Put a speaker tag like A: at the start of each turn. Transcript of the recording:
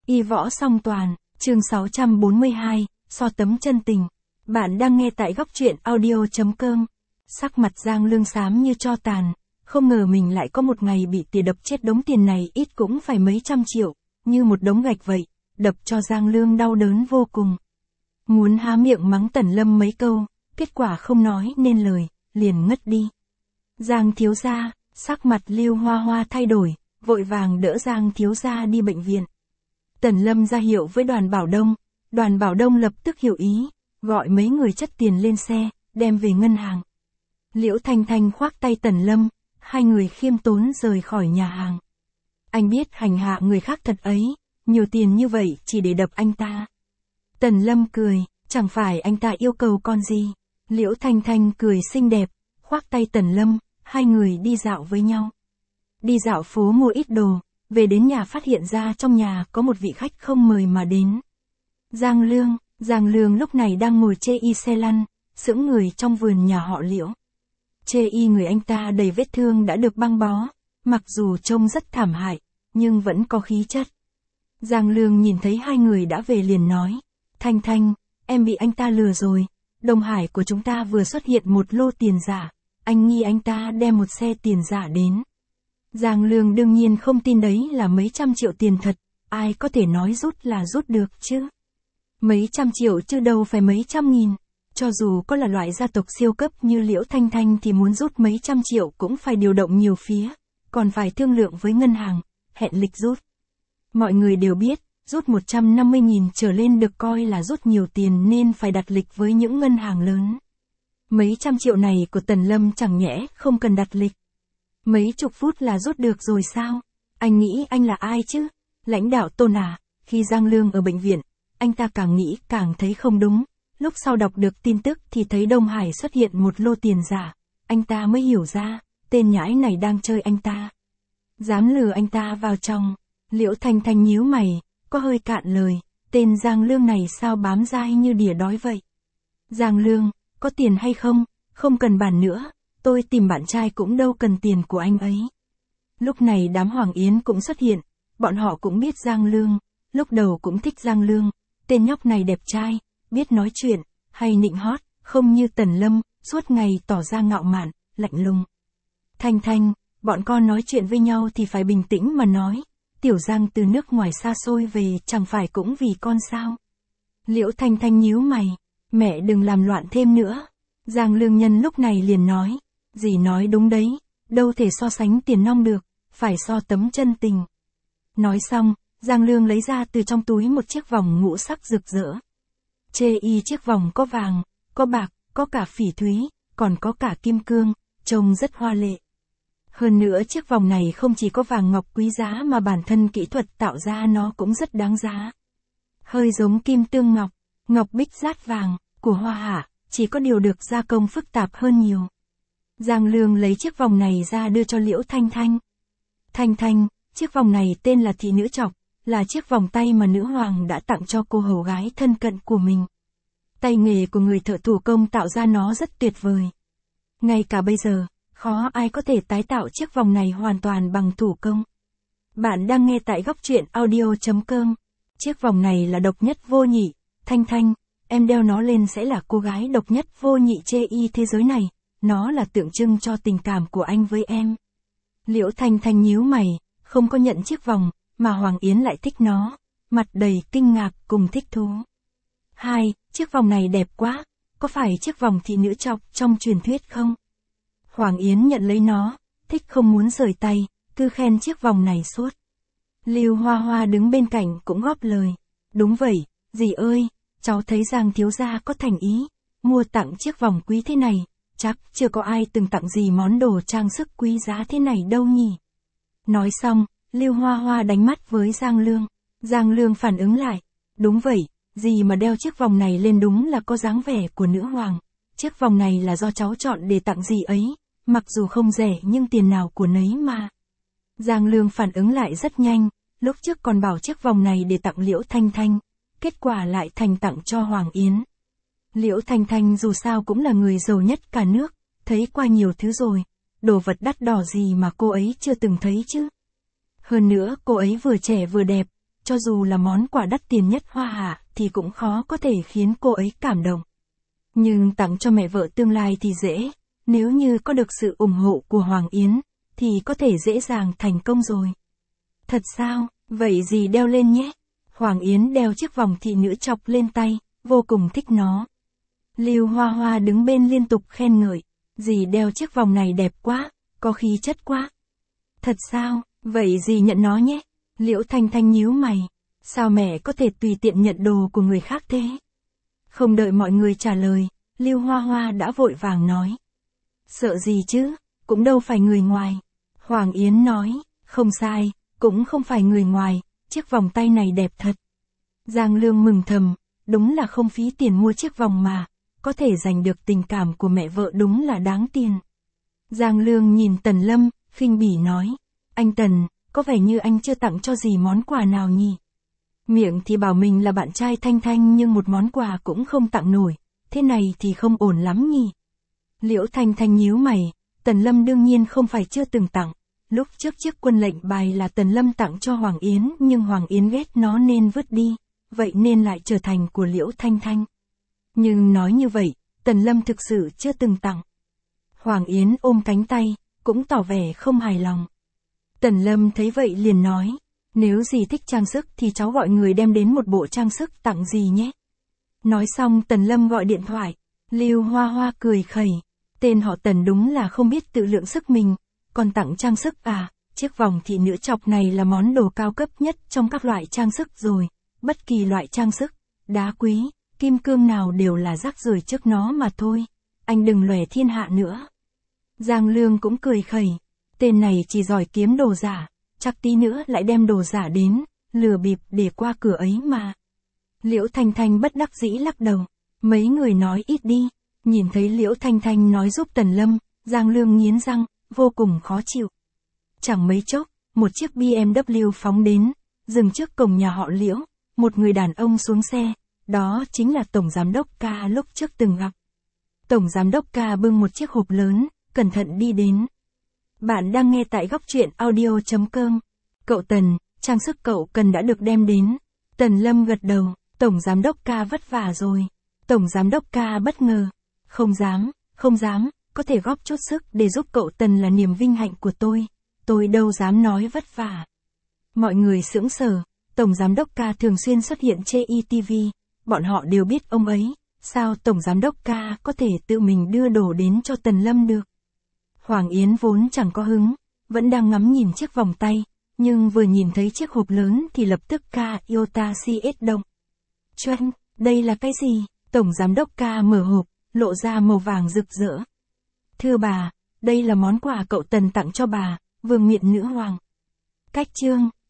A: Y võ song toàn, chương 642, so tấm chân tình. Bạn đang nghe tại góc truyện audio.com. Sắc mặt Giang Lương xám như tro tàn, không ngờ mình lại có một ngày bị tỉa đập chết. Đống tiền này ít cũng phải mấy trăm triệu, như một đống gạch vậy, đập cho Giang Lương đau đớn vô cùng. Muốn há miệng mắng Tần Lâm mấy câu, kết quả không nói nên lời, liền ngất đi. Giang thiếu gia, sắc mặt Lưu Hoa Hoa thay đổi, vội vàng đỡ Giang thiếu gia đi bệnh viện. Tần Lâm ra hiệu với Đoàn Bảo Đông lập tức hiểu ý, gọi mấy người chất tiền lên xe, đem về ngân hàng. Liễu Thanh Thanh khoác tay Tần Lâm, hai người khiêm tốn rời khỏi nhà hàng. Anh biết hành hạ người khác thật ấy, nhiều tiền như vậy chỉ để đập anh ta. Tần Lâm cười, chẳng phải anh ta yêu cầu con gì. Liễu Thanh Thanh cười xinh đẹp, khoác tay Tần Lâm, hai người đi dạo với nhau. Đi dạo phố mua ít đồ, về đến nhà phát hiện ra trong nhà có một vị khách không mời mà đến. Giang Lương lúc này đang ngồi chê y xe lăn, sững người trong vườn nhà họ Liễu. Chê y người anh ta đầy vết thương đã được băng bó, mặc dù trông rất thảm hại, nhưng vẫn có khí chất. Giang Lương nhìn thấy hai người đã về liền nói, Thanh Thanh, em bị anh ta lừa rồi, Đông Hải của chúng ta vừa xuất hiện một lô tiền giả, anh nghi anh ta đem một xe tiền giả đến. Giang Lương đương nhiên không tin đấy là mấy trăm triệu tiền thật, ai có thể nói rút là rút được chứ. Mấy trăm triệu chứ đâu phải mấy trăm nghìn, cho dù có là loại gia tộc siêu cấp như Liễu Thanh Thanh thì muốn rút mấy trăm triệu cũng phải điều động nhiều phía, còn phải thương lượng với ngân hàng, hẹn lịch rút. Mọi người đều biết, rút 150.000 trở lên được coi là rút nhiều tiền nên phải đặt lịch với những ngân hàng lớn. Mấy trăm triệu này của Tần Lâm chẳng nhẽ không cần đặt lịch. Mấy chục phút là rút được rồi sao? Anh nghĩ anh là ai chứ? Lãnh đạo Tôn à? Khi Giang Lương ở bệnh viện, anh ta càng nghĩ càng thấy không đúng. Lúc sau đọc được tin tức thì thấy Đông Hải xuất hiện một lô tiền giả. Anh ta mới hiểu ra, tên nhãi này đang chơi anh ta. Dám lừa anh ta vào trong. Liễu Thanh Thanh nhíu mày, có hơi cạn lời. Tên Giang Lương này sao bám dai như đỉa đói vậy? Giang Lương, có tiền hay không? Không cần bàn nữa. Tôi tìm bạn trai cũng đâu cần tiền của anh ấy. Lúc này đám Hoàng Yến cũng xuất hiện, bọn họ cũng biết Giang Lương, lúc đầu cũng thích Giang Lương, tên nhóc này đẹp trai, biết nói chuyện, hay nịnh hót, không như Tần Lâm, suốt ngày tỏ ra ngạo mạn, lạnh lùng. Thanh Thanh, bọn con nói chuyện với nhau thì phải bình tĩnh mà nói, Tiểu Giang từ nước ngoài xa xôi về chẳng phải cũng vì con sao? Liễu Thanh Thanh nhíu mày, mẹ đừng làm loạn thêm nữa. Giang Lương nhân lúc này liền nói, dì nói đúng đấy, đâu thể so sánh tiền nong được, phải so tấm chân tình. Nói xong, Giang Lương lấy ra từ trong túi một chiếc vòng ngũ sắc rực rỡ. Chê y chiếc vòng có vàng, có bạc, có cả phỉ thúy, còn có cả kim cương, trông rất hoa lệ. Hơn nữa chiếc vòng này không chỉ có vàng ngọc quý giá mà bản thân kỹ thuật tạo ra nó cũng rất đáng giá. Hơi giống kim tương ngọc, ngọc bích dát vàng, của Hoa Hạ, chỉ có điều được gia công phức tạp hơn nhiều. Giang Lương lấy chiếc vòng này ra đưa cho Liễu Thanh Thanh. Thanh Thanh, chiếc vòng này tên là thị nữ trọc, là chiếc vòng tay mà nữ hoàng đã tặng cho cô hầu gái thân cận của mình. Tay nghề của người thợ thủ công tạo ra nó rất tuyệt vời. Ngay cả bây giờ, khó ai có thể tái tạo chiếc vòng này hoàn toàn bằng thủ công. Bạn đang nghe tại góc truyện audio.com. Chiếc vòng này là độc nhất vô nhị, Thanh Thanh, em đeo nó lên sẽ là cô gái độc nhất vô nhị chê y thế giới này, nó là tượng trưng cho tình cảm của anh với em. Liễu Thanh Thanh nhíu mày, không có nhận chiếc vòng, mà Hoàng Yến lại thích nó, mặt đầy kinh ngạc cùng thích thú. Chiếc vòng này đẹp quá, có phải chiếc vòng thị nữ trọc trong truyền thuyết không? Hoàng Yến nhận lấy nó, thích không muốn rời tay, cứ khen chiếc vòng này suốt. Lưu Hoa Hoa đứng bên cạnh cũng góp lời, đúng vậy, dì ơi, cháu thấy Giang thiếu gia có thành ý, mua tặng chiếc vòng quý thế này, chắc chưa có ai từng tặng gì món đồ trang sức quý giá thế này đâu nhỉ. Nói xong, Lưu Hoa Hoa đánh mắt với Giang Lương. Giang Lương phản ứng lại, đúng vậy, dì mà đeo chiếc vòng này lên đúng là có dáng vẻ của nữ hoàng. Chiếc vòng này là do cháu chọn để tặng dì ấy, mặc dù không rẻ nhưng tiền nào của nấy mà. Giang Lương phản ứng lại rất nhanh, lúc trước còn bảo chiếc vòng này để tặng Liễu Thanh Thanh, kết quả lại thành tặng cho Hoàng Yến. Liễu Thanh Thanh dù sao cũng là người giàu nhất cả nước, thấy qua nhiều thứ rồi, đồ vật đắt đỏ gì mà cô ấy chưa từng thấy chứ. Hơn nữa cô ấy vừa trẻ vừa đẹp, cho dù là món quà đắt tiền nhất hoa hạ thì cũng khó có thể khiến cô ấy cảm động. Nhưng tặng cho mẹ vợ tương lai thì dễ, nếu như có được sự ủng hộ của Hoàng Yến, thì có thể dễ dàng thành công rồi. Thật sao, vậy dì đeo lên nhé. Hoàng Yến đeo chiếc vòng thị nữ chọc lên tay, vô cùng thích nó. Lưu Hoa Hoa đứng bên liên tục khen ngợi, dì đeo chiếc vòng này đẹp quá, có khí chất quá. Thật sao, vậy dì nhận nó nhé. Liễu Thanh Thanh nhíu mày, sao mẹ có thể tùy tiện nhận đồ của người khác thế? Không đợi mọi người trả lời, Lưu Hoa Hoa đã vội vàng nói. Sợ gì chứ, cũng đâu phải người ngoài. Hoàng Yến nói, không sai, cũng không phải người ngoài, chiếc vòng tay này đẹp thật. Giang Lương mừng thầm, đúng là không phí tiền mua chiếc vòng mà, có thể giành được tình cảm của mẹ vợ đúng là đáng tiền. Giang Lương nhìn Tần Lâm, khinh bỉ nói, anh Tần, có vẻ như anh chưa tặng cho dì món quà nào nhỉ? Miệng thì bảo mình là bạn trai Thanh Thanh nhưng một món quà cũng không tặng nổi, thế này thì không ổn lắm nhỉ? Liễu Thanh Thanh nhíu mày, Tần Lâm đương nhiên không phải chưa từng tặng. Lúc trước chiếc quân lệnh bài là Tần Lâm tặng cho Hoàng Yến nhưng Hoàng Yến ghét nó nên vứt đi, vậy nên lại trở thành của Liễu Thanh Thanh. Nhưng nói như vậy, Tần Lâm thực sự chưa từng tặng. Hoàng Yến ôm cánh tay, cũng tỏ vẻ không hài lòng. Tần Lâm thấy vậy liền nói, nếu dì thích trang sức thì cháu gọi người đem đến một bộ trang sức tặng dì nhé. Nói xong Tần Lâm gọi điện thoại, Lưu Hoa Hoa cười khẩy, tên họ Tần đúng là không biết tự lượng sức mình, còn tặng trang sức à, chiếc vòng thị nữ chọc này là món đồ cao cấp nhất trong các loại trang sức rồi, bất kỳ loại trang sức, đá quý, kim cương nào đều là rác rưởi trước nó mà thôi, anh đừng lòe thiên hạ nữa. Giang Lương cũng cười khẩy, tên này chỉ giỏi kiếm đồ giả, chắc tí nữa lại đem đồ giả đến, lừa bịp để qua cửa ấy mà. Liễu Thanh Thanh bất đắc dĩ lắc đầu, mấy người nói ít đi, nhìn thấy Liễu Thanh Thanh nói giúp Tần Lâm, Giang Lương nghiến răng, vô cùng khó chịu. Chẳng mấy chốc, một chiếc BMW phóng đến, dừng trước cổng nhà họ Liễu, một người đàn ông xuống xe, đó chính là Tổng Giám đốc Ca lúc trước từng gặp. Tổng Giám đốc Ca bưng một chiếc hộp lớn, cẩn thận đi đến. Bạn đang nghe tại góc truyện audio.com. Cậu Tần, trang sức cậu cần đã được đem đến. Tần Lâm gật đầu, Tổng Giám đốc Ca vất vả rồi. Tổng Giám đốc Ca bất ngờ. Không dám, có thể góp chút sức để giúp cậu Tần là niềm vinh hạnh của tôi đâu dám nói vất vả. Mọi người sững sờ, Tổng Giám đốc Ca thường xuyên xuất hiện trên ETV, bọn họ đều biết ông ấy, sao Tổng Giám đốc Ca có thể tự mình đưa đồ đến cho Tần Lâm được. Hoàng Yến vốn chẳng có hứng, vẫn đang ngắm nhìn chiếc vòng tay, nhưng vừa nhìn thấy chiếc hộp lớn thì lập tức Ca Iota CS động. Choanh, đây là cái gì? Tổng Giám đốc Ca mở hộp, lộ ra màu vàng rực rỡ. Thưa bà, đây là món quà cậu Tần tặng cho bà, Vương miện nữ hoàng. Cách chương